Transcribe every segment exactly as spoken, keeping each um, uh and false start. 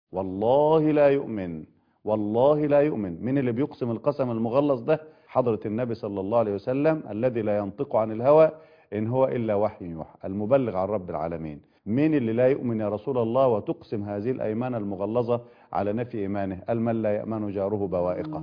والله لا يؤمن، والله لا يؤمن. من اللي بيقسم القسم المغلظ ده؟ حضرة النبي صلى الله عليه وسلم الذي لا ينطق عن الهوى إن هو إلا وحي يوحى، المبلغ عن رب العالمين. مين اللي لا يؤمن يا رسول الله وتقسم هذه الأيمان المغلظة على نفي إيمانه؟ قال: من لا يأمن جاره بوائقه.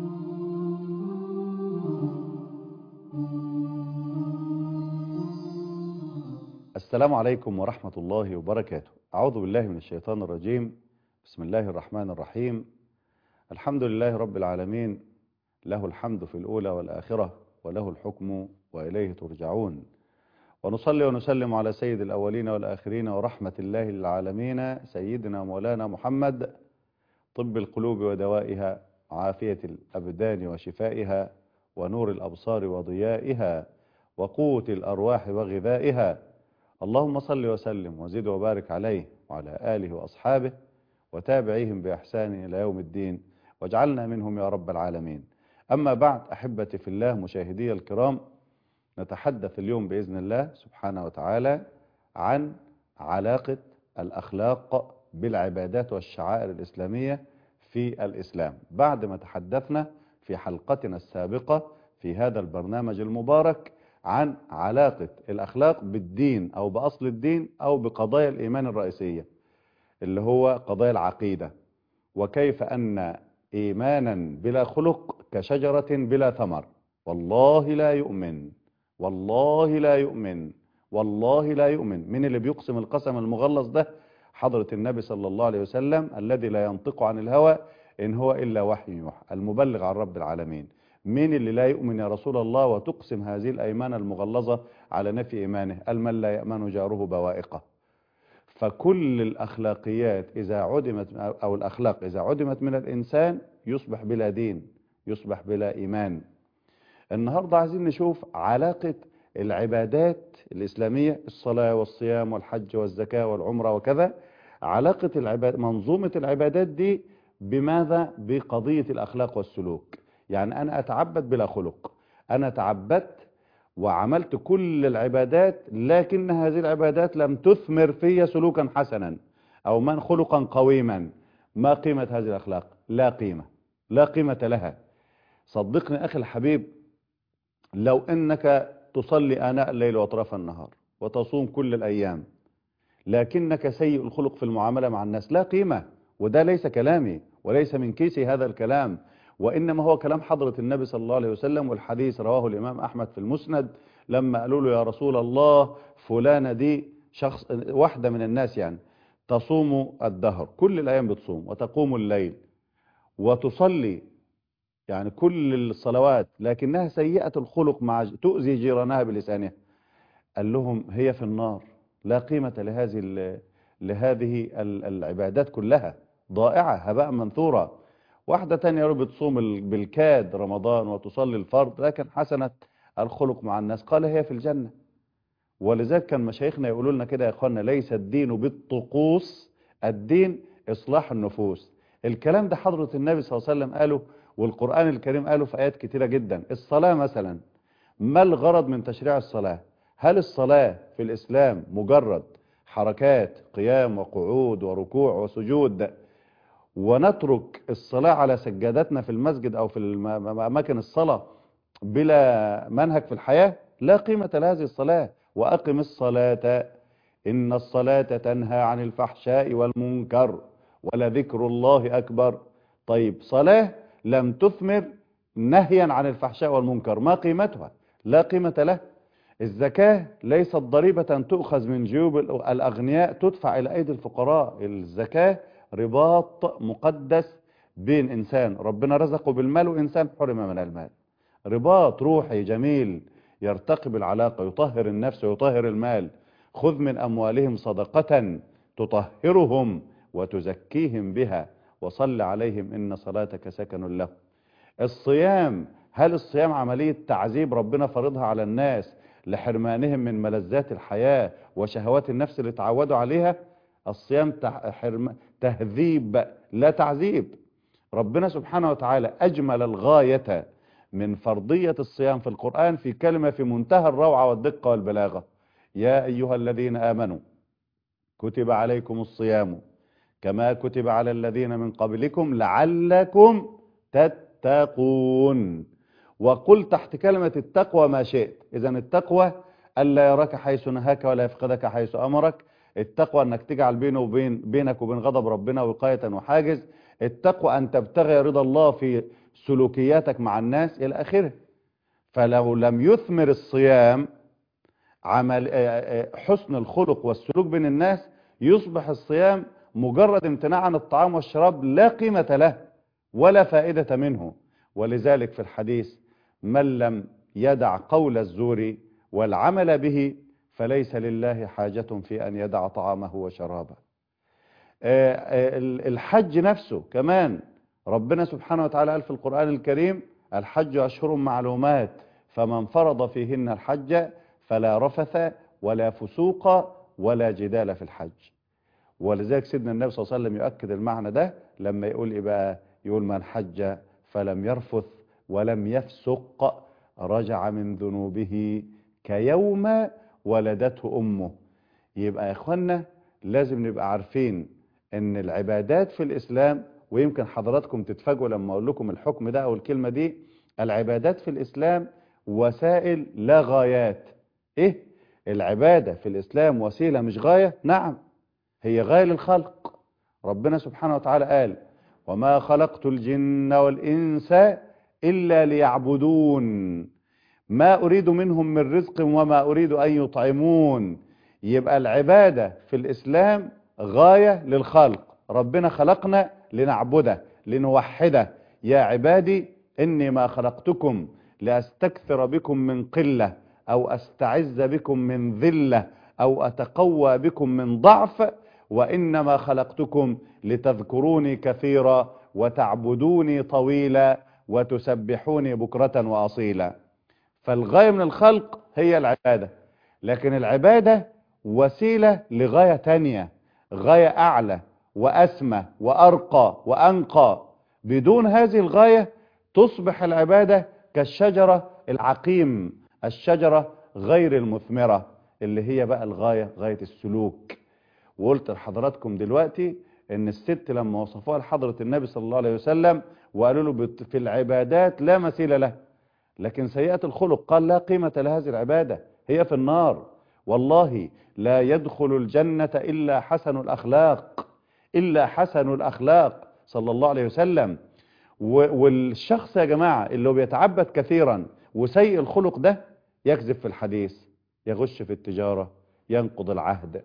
السلام عليكم ورحمة الله وبركاته. أعوذ بالله من الشيطان الرجيم. بسم الله الرحمن الرحيم. الحمد لله رب العالمين، له الحمد في الأولى والآخرة، وله الحكم وإليه ترجعون. ونصلي ونسلم على سيد الأولين والآخرين ورحمة الله للعالمين، سيدنا مولانا محمد، طب القلوب ودوائها، عافية الأبدان وشفائها، ونور الأبصار وضيائها، وقوة الأرواح وغذائها. اللهم صل وسلم وزد وبارك عليه وعلى آله وأصحابه وتابعيهم بإحسان إلى يوم الدين، واجعلنا منهم يا رب العالمين. أما بعد، أحبتي في الله مشاهدي الكرام، نتحدث اليوم بإذن الله سبحانه وتعالى عن علاقة الأخلاق بالعبادات والشعائر الإسلامية في الإسلام، بعد ما تحدثنا في حلقتنا السابقة في هذا البرنامج المبارك عن علاقة الأخلاق بالدين أو بأصل الدين أو بقضايا الإيمان الرئيسية اللي هو قضايا العقيدة، وكيف أن إيمانا بلا خلق كشجرة بلا ثمر. والله لا يؤمن، والله لا يؤمن، والله لا يؤمن. من اللي بيقسم القسم المغلظ ده؟ حضرة النبي صلى الله عليه وسلم الذي لا ينطق عن الهوى إن هو إلا وحي يوحى، المبلغ عن رب العالمين. مين اللي لا يؤمن يا رسول الله وتقسم هذه الأيمان المغلظة على نفي إيمانه؟ قال: من لا يأمن جاره بوائقه. فكل الأخلاقيات إذا عدمت، أو الأخلاق إذا عدمت من الإنسان يصبح بلا دين، يصبح بلا إيمان. النهاردة عايزين نشوف علاقة العبادات الإسلامية، الصلاة والصيام والحج والزكاة والعمرة وكذا، علاقة العباد منظومة العبادات دي بماذا؟ بقضية الأخلاق والسلوك. يعني أنا أتعبد بلا خلق، أنا تعبدت وعملت كل العبادات، لكن هذه العبادات لم تثمر في سلوكا حسنا أو من خلقا قويما. ما قيمة هذه الأخلاق؟ لا قيمة، لا قيمة لها. صدقني أخي الحبيب، لو أنك تصلي آناء الليل وأطراف النهار وتصوم كل الأيام، لكنك سيء الخلق في المعاملة مع الناس، لا قيمة. وده ليس كلامي وليس من كيسي هذا الكلام، وإنما هو كلام حضرة النبي صلى الله عليه وسلم، والحديث رواه الإمام أحمد في المسند. لما قالوا له: يا رسول الله، فلانة دي شخص واحدة من الناس يعني تصوم الدهر، كل الأيام بتصوم وتقوم الليل وتصلي يعني كل الصلوات، لكنها سيئة الخلق مع تؤذي جيرانها بلسانها. قال لهم: هي في النار، لا قيمة لهذه ال... لهذه العبادات كلها، ضائعة هباء منثورة. واحدة تانية بتصوم بالكاد رمضان وتصلي الفرض، لكن حسنة الخلق مع الناس، قال: هي في الجنة. ولذلك كان مشايخنا يقولوا لنا كده: يا اخوانا، ليس الدين بالطقوس، الدين إصلاح النفوس. الكلام ده حضرة النبي صلى الله عليه وسلم قاله، والقرآن الكريم قاله في آيات كتيرة جدا. الصلاة مثلا، ما الغرض من تشريع الصلاة؟ هل الصلاة في الإسلام مجرد حركات قيام وقعود وركوع وسجود ونترك الصلاة على سجادتنا في المسجد أو في أماكن الصلاة بلا منهج في الحياة؟ لا قيمة لهذه الصلاة. وأقم الصلاة إن الصلاة تنهى عن الفحشاء والمنكر ولذكر الله أكبر. طيب، صلاة لم تثمر نهيا عن الفحشاء والمنكر، ما قيمتها؟ لا قيمة له. الزكاة ليست ضريبة تؤخذ من جيوب الأغنياء تدفع إلى أيدي الفقراء. الزكاة رباط مقدس بين إنسان ربنا رزقه بالمال وإنسان حرم من المال، رباط روحي جميل يرتقي بالعلاقة، يطهر النفس ويطهر المال. خذ من أموالهم صدقة تطهرهم وتزكيهم بها وصل عليهم إن صلاتك سكن لهم. الصيام، هل الصيام عملية تعذيب ربنا فرضها على الناس لحرمانهم من ملذات الحياة وشهوات النفس اللي تعودوا عليها؟ الصيام تهذيب لا تعذيب. ربنا سبحانه وتعالى أجمل الغاية من فرضية الصيام في القرآن في كلمة في منتهى الروعة والدقة والبلاغة: يا أيها الذين آمنوا كتب عليكم الصيام كما كتب على الذين من قبلكم لعلكم تتقون. وقل تحت كلمة التقوى ما شئت. إذا التقوى ألا يراك حيث نهاك ولا يفقدك حيث أمرك. التقوى أنك تجعل بينه وبين بينك وبين غضب ربنا وقاية وحاجز. التقوى أن تبتغي رضا الله في سلوكياتك مع الناس إلى آخره. فلو لم يثمر الصيام عمل حسن الخلق والسلوك بين الناس، يصبح الصيام مجرد امتناع عن الطعام والشراب لا قيمة له ولا فائدة منه. ولذلك في الحديث: من لم يدع قول الزور والعمل به فليس لله حاجة في أن يدع طعامه وشرابه. الحج نفسه كمان ربنا سبحانه وتعالى قال في القرآن الكريم: الحج أشهر معلومات فمن فرض فيهن الحج فلا رفث ولا فسوق ولا جدال في الحج. ولذلك سيدنا النبي صلى الله عليه وسلم يؤكد المعنى ده لما يقول إيه بقى؟ يقول: من حج فلم يرفث ولم يفسق رجع من ذنوبه كيوم ولدته أمه. يبقى يا إخوانا لازم نبقى عارفين ان العبادات في الإسلام، ويمكن حضراتكم تتفاجئوا لما اقول لكم الحكم ده او الكلمة دي: العبادات في الإسلام وسائل لا غايات. ايه العبادة في الإسلام؟ وسيلة مش غاية؟ نعم، هي غاية للخلق. ربنا سبحانه وتعالى قال: وما خلقت الجن والإنس إلا ليعبدون ما أريد منهم من رزق وما أريد أن يطعمون. يبقى العبادة في الإسلام غاية للخلق. ربنا خلقنا لنعبده لنوحده. يا عبادي إني ما خلقتكم لأستكثر بكم من قلة أو أستعز بكم من ذلة أو أتقوى بكم من ضعف، وإنما خلقتكم لتذكروني كثيرا وتعبدوني طويلا وتسبحوني بكرة وأصيلا. فالغاية من الخلق هي العبادة، لكن العبادة وسيلة لغاية تانية، غاية أعلى وأسمى وأرقى وأنقى. بدون هذه الغاية تصبح العبادة كالشجرة العقيم، الشجرة غير المثمرة، اللي هي بقى الغاية غاية السلوك. وقلت لحضراتكم دلوقتي ان الست لما وصفوها لحضرة النبي صلى الله عليه وسلم وقالوا له في العبادات لا مثيل له، لكن سيئة الخلق قال لا قيمة لهذه العبادة، هي في النار. والله لا يدخل الجنة إلا حسن الأخلاق، إلا حسن الأخلاق صلى الله عليه وسلم. والشخص يا جماعة اللي هو بيتعبد كثيرا وسيء الخلق ده يكذب في الحديث، يغش في التجارة، ينقض العهد،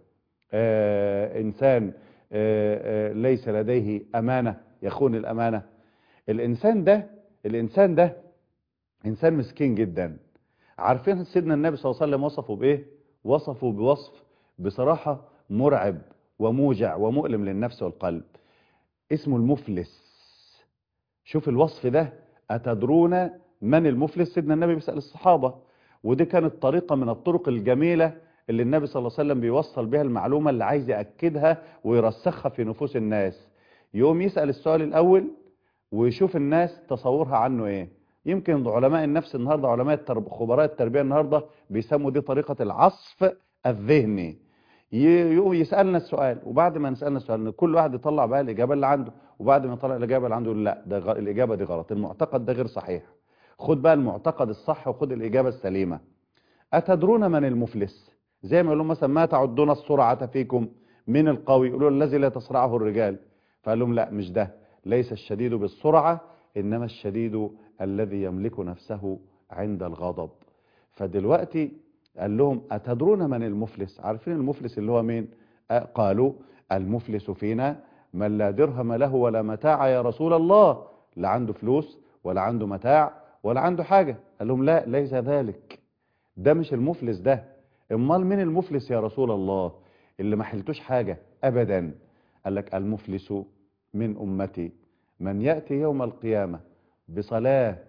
آه إنسان آه آه ليس لديه أمانة، يخون الأمانة. الإنسان ده الإنسان ده إنسان مسكين جدا. عارفين سيدنا النبي صلى الله عليه وسلم وصفه بإيه؟ وصفه بوصف بصراحة مرعب وموجع ومؤلم للنفس والقلب، اسمه المفلس. شوف الوصف ده: أتدرون من المفلس؟ سيدنا النبي بيسأل الصحابة، ودي كانت طريقة من الطرق الجميلة اللي النبي صلى الله عليه وسلم بيوصل بها المعلومة اللي عايز يأكدها ويرسخها في نفوس الناس. يقوم يسأل السؤال الأول ويشوف الناس تصورها عنه إيه. يمكن علماء النفس النهاردة، علماء الترب... خبراء التربية النهاردة بيسموا دي طريقة العصف الذهني. يقوم يسألنا السؤال، وبعد ما نسألنا السؤال كل واحد يطلع بقى الإجابة اللي عنده، وبعد ما يطلع الإجابة اللي عنده لا ده غ... الإجابة دي غلط، المعتقد ده غير صحيح، خد بقى المعتقد الصح وخد الإجابة السليمة. أتدرون من المفلس؟ زي ما يقولون مثلا: ما تعدون السرعة فيكم من القوي؟ يقولون: الذي لا تصرعه الرجال. فقال لهم: لا مش ده، ليس الشديد بالسرعة إنما الشديد الذي يملك نفسه عند الغضب. فدلوقتي قال لهم: أتدرون من المفلس؟ عارفين المفلس اللي هو مين؟ قالوا: المفلس فينا من لا درهم له ولا متاع يا رسول الله. لا عنده فلوس ولا عنده متاع ولا عنده حاجة. قال لهم: لا ليس ذلك، ده مش المفلس ده. امال مين المفلس يا رسول الله؟ اللي ما حلتوش حاجة أبدا. قال لك: المفلس من أمتي من يأتي يوم القيامة بصلاة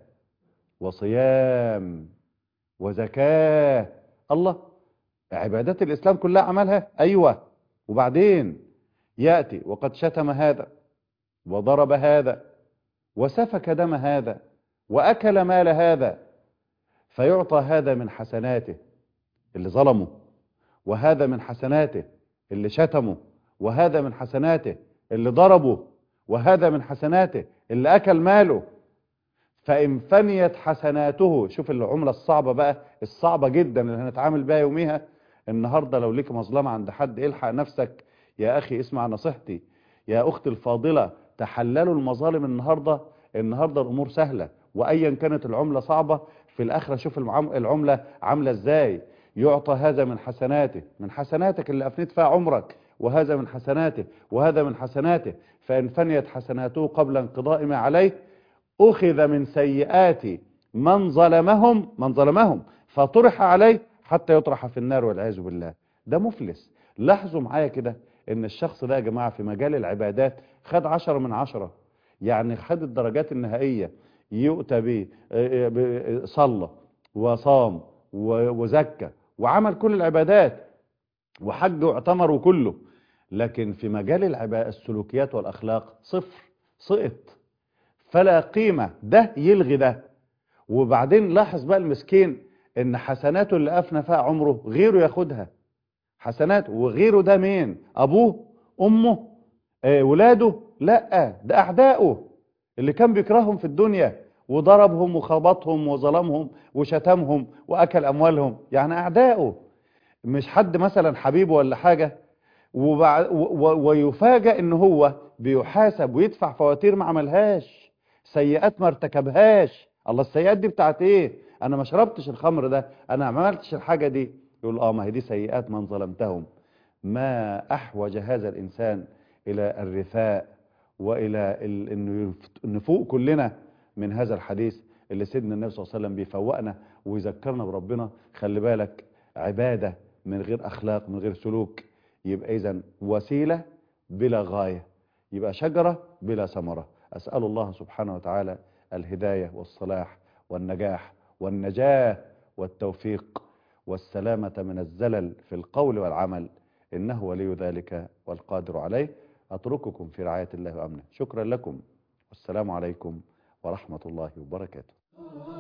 وصيام وزكاة. الله، عبادات الإسلام كلها عملها، أيوة، وبعدين يأتي وقد شتم هذا وضرب هذا وسفك دم هذا وأكل مال هذا، فيعطى هذا من حسناته اللي ظلمه، وهذا من حسناته اللي شتمه، وهذا من حسناته اللي ضربه، وهذا من حسناته اللي أكل ماله. فإن فنيت حسناته، شوف العملة الصعبة بقى، الصعبة جدا اللي هنتعامل بها يوميها. النهاردة لو ليك مظلمة عند حد، الحق نفسك يا أخي، اسمع نصيحتي يا أختي الفاضلة، تحللوا المظالم النهاردة. النهاردة الأمور سهلة، وأيا كانت العملة صعبة، في الآخرة شوف المعام- العملة عاملة إزاي. يعطى هذا من حسناته، من حسناتك اللي أفنيت فيها عمرك، وهذا من حسناته، وهذا من حسناته. فإن فنيت حسناته قبل انقضاء ما عليه، أخذ من سيئات من ظلمهم من ظلمهم فطرح عليه حتى يطرح في النار والعياذ بالله. ده مفلس. لاحظوا معايا كده ان الشخص ده يا جماعة في مجال العبادات خد عشرة من عشرة، يعني خد الدرجات النهائية. يؤتى به آه، آه، صلى وصام و- وزكى وعمل كل العبادات وحج واعتمر وكله، لكن في مجال العبادة السلوكيات والأخلاق صفر، سقط، فلا قيمة. ده يلغي ده. وبعدين لاحظ بقى المسكين ان حسناته اللي افنى فيها عمره غيره ياخدها حسنات، وغيره ده مين؟ ابوه؟ امه؟ آه ولاده؟ لا، ده اعدائه اللي كان بيكرههم في الدنيا وضربهم وخبطهم وظلمهم وشتمهم واكل اموالهم، يعني اعدائه، مش حد مثلا حبيبه ولا حاجة. وبع... و... و... ويفاجأ ان هو بيحاسب ويدفع فواتير ما عملهاش، سيئات ما ارتكبهاش. الله، السيئات دي بتاعت ايه؟ انا ما شربتش الخمر ده، انا ما عملتش الحاجة دي. يقول اه، ما هي دي سيئات من ظلمتهم. ما احوج هذا الانسان الى الرثاء والى ال... انه يف- نفوق كلنا من هذا الحديث اللي سيدنا النبي صلى الله عليه وسلم بيفوقنا ويذكرنا بربنا. خلي بالك، عبادة من غير اخلاق، من غير سلوك، يبقى إذن وسيلة بلا غاية، يبقى شجرة بلا ثمرة. أسأل الله سبحانه وتعالى الهداية والصلاح والنجاح والنجاة والتوفيق والسلامة من الزلل في القول والعمل، إنه ولي ذلك والقادر عليه. أترككم في رعاية الله وأمنه. شكرا لكم، والسلام عليكم ورحمة الله وبركاته.